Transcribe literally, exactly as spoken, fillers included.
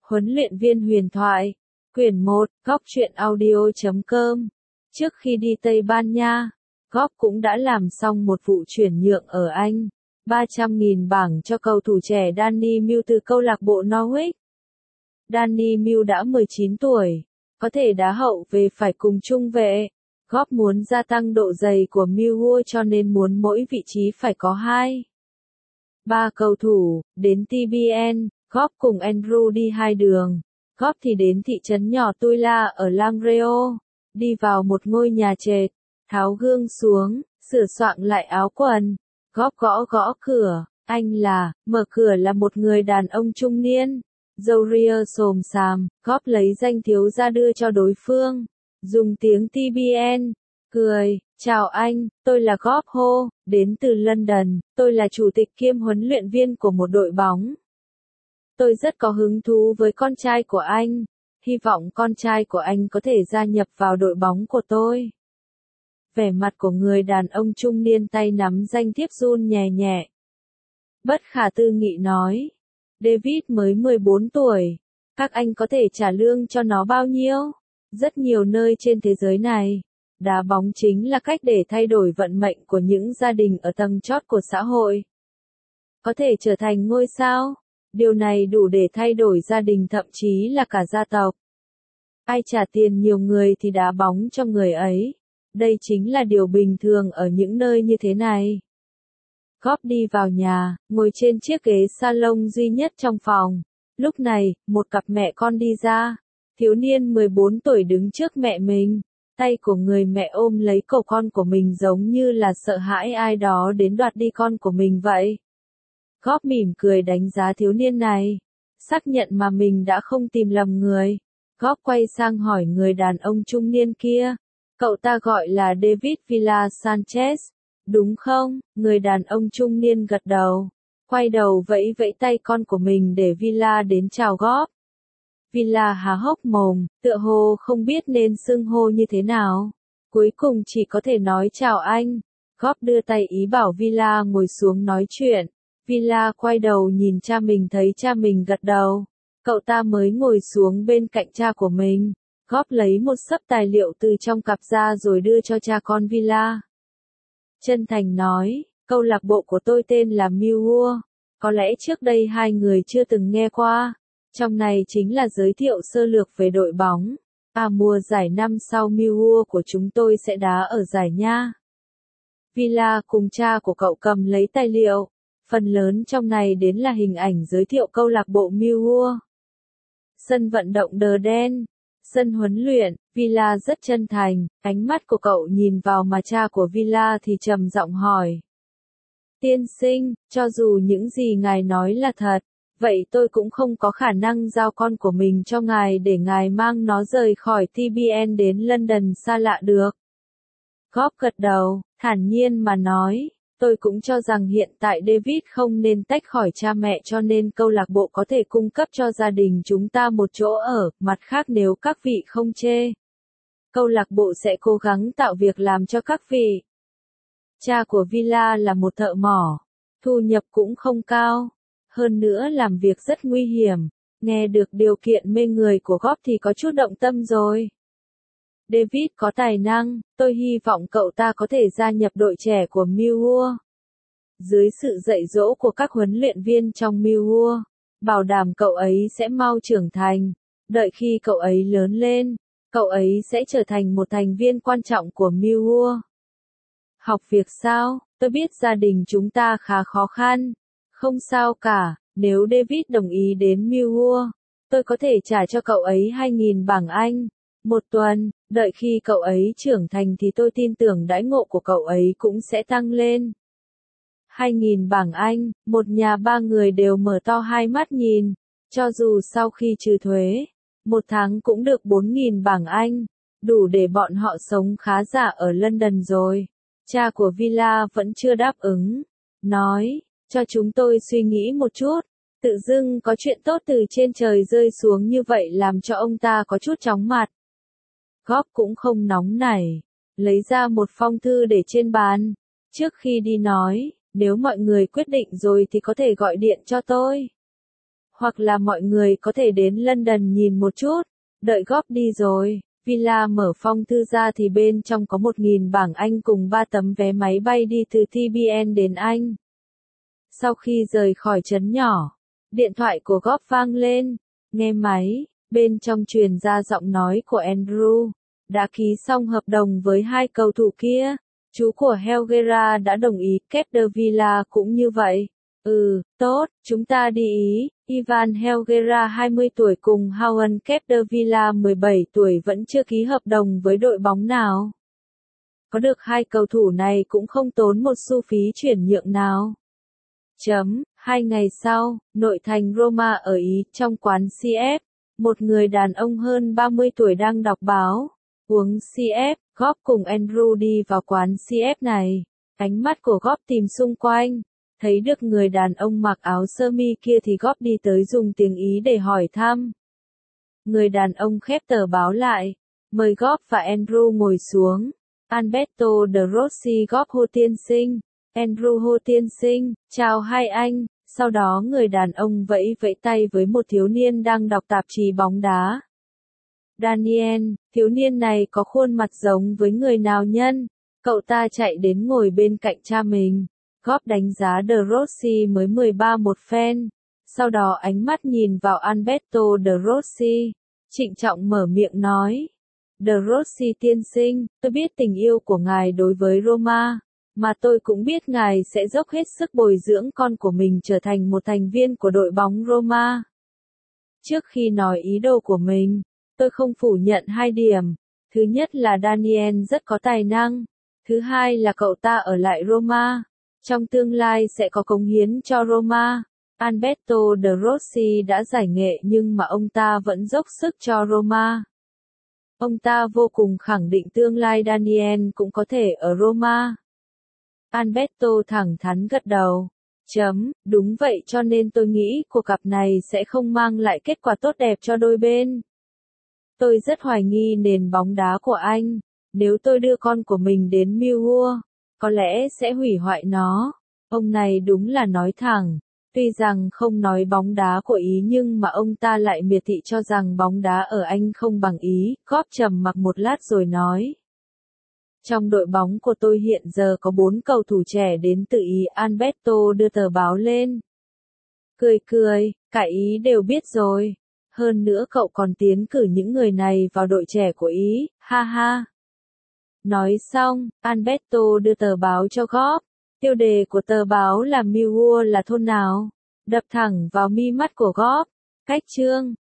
Huấn luyện viên huyền thoại. Quyển một, góc truyện audio chấm com. Trước khi đi Tây Ban Nha, Klopp cũng đã làm xong một vụ chuyển nhượng ở Anh. ba trăm nghìn bảng cho cầu thủ trẻ Danny Mills từ câu lạc bộ Norwich. Danny Mills đã mười chín tuổi, có thể đá hậu về phải cùng trung vệ. Klopp muốn gia tăng độ dày của Millwall cho nên muốn mỗi vị trí phải có hai. Ba cầu thủ, đến tê bê en, Klopp cùng Andrew đi hai đường. Klopp thì đến thị trấn nhỏ Tuila ở Langreo, đi vào một ngôi nhà trệt, tháo gương xuống, sửa soạn lại áo quần. Klopp gõ gõ cửa, anh là, mở cửa là một người đàn ông trung niên, râu ria xồm xàm. Klopp lấy danh thiếu gia đưa cho đối phương, dùng tiếng tê bê en, cười, chào anh, tôi là Klopp Ho, đến từ London, tôi là chủ tịch kiêm huấn luyện viên của một đội bóng. Tôi rất có hứng thú với con trai của anh, hy vọng con trai của anh có thể gia nhập vào đội bóng của tôi. Vẻ mặt của người đàn ông trung niên tay nắm danh thiếp run nhẹ nhẹ. Bất khả tư nghị nói, David mới mười bốn tuổi, các anh có thể trả lương cho nó bao nhiêu? Rất nhiều nơi trên thế giới này, đá bóng chính là cách để thay đổi vận mệnh của những gia đình ở tầng chót của xã hội. Có thể trở thành ngôi sao, điều này đủ để thay đổi gia đình thậm chí là cả gia tộc. Ai trả tiền nhiều người thì đá bóng cho người ấy. Đây chính là điều bình thường ở những nơi như thế này. Klopp đi vào nhà, ngồi trên chiếc ghế salon duy nhất trong phòng. Lúc này, một cặp mẹ con đi ra. Thiếu niên mười bốn tuổi đứng trước mẹ mình. Tay của người mẹ ôm lấy cổ con của mình giống như là sợ hãi ai đó đến đoạt đi con của mình vậy. Klopp mỉm cười đánh giá thiếu niên này. Xác nhận mà mình đã không tìm lầm người. Klopp quay sang hỏi người đàn ông trung niên kia. Cậu ta gọi là David Villa Sanchez, đúng không? Người đàn ông trung niên gật đầu. Quay đầu vẫy vẫy tay con của mình để Villa đến chào Klopp. Villa há hốc mồm, tựa hồ không biết nên xưng hô như thế nào. Cuối cùng chỉ có thể nói chào anh. Klopp đưa tay ý bảo Villa ngồi xuống nói chuyện. Villa quay đầu nhìn cha mình thấy cha mình gật đầu. Cậu ta mới ngồi xuống bên cạnh cha của mình. Klopp lấy một xấp tài liệu từ trong cặp ra rồi đưa cho cha con Villa. Chân thành nói, câu lạc bộ của tôi tên là Millwall. Có lẽ trước đây hai người chưa từng nghe qua. Trong này chính là giới thiệu sơ lược về đội bóng. À mùa giải năm sau Millwall của chúng tôi sẽ đá ở giải Nha. Villa cùng cha của cậu cầm lấy tài liệu. Phần lớn trong này đến là hình ảnh giới thiệu câu lạc bộ Millwall. Sân vận động đờ đen. Sân huấn luyện, Villa rất chân thành, ánh mắt của cậu nhìn vào mà cha của Villa thì trầm giọng hỏi. Tiên sinh, cho dù những gì ngài nói là thật, vậy tôi cũng không có khả năng giao con của mình cho ngài để ngài mang nó rời khỏi tê bê en đến London xa lạ được. Klopp gật đầu, thản nhiên mà nói. Tôi cũng cho rằng hiện tại David không nên tách khỏi cha mẹ cho nên câu lạc bộ có thể cung cấp cho gia đình chúng ta một chỗ ở, mặt khác nếu các vị không chê. Câu lạc bộ sẽ cố gắng tạo việc làm cho các vị. Cha của Villa là một thợ mỏ, thu nhập cũng không cao, hơn nữa làm việc rất nguy hiểm, nghe được điều kiện mê người của Klopp thì có chút động tâm rồi. David có tài năng, tôi hy vọng cậu ta có thể gia nhập đội trẻ của Millwall. Dưới sự dạy dỗ của các huấn luyện viên trong Millwall, bảo đảm cậu ấy sẽ mau trưởng thành. Đợi khi cậu ấy lớn lên, cậu ấy sẽ trở thành một thành viên quan trọng của Millwall. Học việc sao? Tôi biết gia đình chúng ta khá khó khăn. Không sao cả, nếu David đồng ý đến Millwall, tôi có thể trả cho cậu ấy hai nghìn bảng Anh. Một tuần, đợi khi cậu ấy trưởng thành thì tôi tin tưởng đãi ngộ của cậu ấy cũng sẽ tăng lên. Hai nghìn bảng Anh, một nhà ba người đều mở to hai mắt nhìn, cho dù sau khi trừ thuế, một tháng cũng được bốn nghìn bảng Anh, đủ để bọn họ sống khá giả ở London rồi. Cha của Villa vẫn chưa đáp ứng, nói, cho chúng tôi suy nghĩ một chút. Tự dưng có chuyện tốt từ trên trời rơi xuống như vậy làm cho ông ta có chút chóng mặt. Klopp cũng không nóng nảy, lấy ra một phong thư để trên bàn. Trước khi đi nói, nếu mọi người quyết định rồi thì có thể gọi điện cho tôi. Hoặc là mọi người có thể đến London nhìn một chút. Đợi góp đi rồi, Villa mở phong thư ra thì bên trong có một nghìn bảng Anh cùng ba tấm vé máy bay đi từ tê bê en đến Anh. Sau khi rời khỏi trấn nhỏ, điện thoại của góp vang lên, nghe máy, bên trong truyền ra giọng nói của Andrew, đã ký xong hợp đồng với hai cầu thủ kia, chú của Helguera đã đồng ý, Capdevila cũng như vậy. Ừ, tốt, chúng ta đi Ý. Ivan Helguera hai mươi tuổi cùng João Capdevila mười bảy tuổi vẫn chưa ký hợp đồng với đội bóng nào. Có được hai cầu thủ này cũng không tốn một xu phí chuyển nhượng nào. Chấm, hai ngày sau, nội thành Roma ở Ý, trong quán xê ép, một người đàn ông hơn ba mươi tuổi đang đọc báo, uống xê ép, Góp cùng Andrew đi vào quán xê ép này. Ánh mắt của Góp tìm xung quanh, thấy được người đàn ông mặc áo sơ mi kia thì Góp đi tới dùng tiếng Ý để hỏi thăm. Người đàn ông khép tờ báo lại, mời Góp và Andrew ngồi xuống. Alberto De Rossi Góp hô tiên sinh, Andrew hô tiên sinh, chào hai anh. Sau đó người đàn ông vẫy vẫy tay với một thiếu niên đang đọc tạp chí bóng đá. Daniel, thiếu niên này có khuôn mặt giống với người nào nhân? Cậu ta chạy đến ngồi bên cạnh cha mình. Góp đánh giá De Rossi mới mười ba một phen. Sau đó ánh mắt nhìn vào Alberto De Rossi. Trịnh trọng mở miệng nói. De Rossi tiên sinh, tôi biết tình yêu của ngài đối với Roma. Mà tôi cũng biết ngài sẽ dốc hết sức bồi dưỡng con của mình trở thành một thành viên của đội bóng Roma. Trước khi nói ý đồ của mình, tôi không phủ nhận hai điểm. Thứ nhất là Daniel rất có tài năng. Thứ hai là cậu ta ở lại Roma. Trong tương lai sẽ có cống hiến cho Roma. Alberto De Rossi đã giải nghệ nhưng mà ông ta vẫn dốc sức cho Roma. Ông ta vô cùng khẳng định tương lai Daniel cũng có thể ở Roma. Alberto thẳng thắn gật đầu. Chấm, đúng vậy cho nên tôi nghĩ cuộc gặp này sẽ không mang lại kết quả tốt đẹp cho đôi bên. Tôi rất hoài nghi nền bóng đá của anh. Nếu tôi đưa con của mình đến Millwall, có lẽ sẽ hủy hoại nó. Ông này đúng là nói thẳng. Tuy rằng không nói bóng đá của Ý nhưng mà ông ta lại miệt thị cho rằng bóng đá ở Anh không bằng Ý. Góp trầm mặc một lát rồi nói. Trong đội bóng của tôi hiện giờ có bốn cầu thủ trẻ đến từ Ý. Alberto đưa tờ báo lên. Cười cười, cả Ý đều biết rồi. Hơn nữa cậu còn tiến cử những người này vào đội trẻ của Ý, ha ha. Nói xong, Alberto đưa tờ báo cho Góp. Tiêu đề của tờ báo là Millwall là thôn nào? Đập thẳng vào mi mắt của Góp. Cách chương.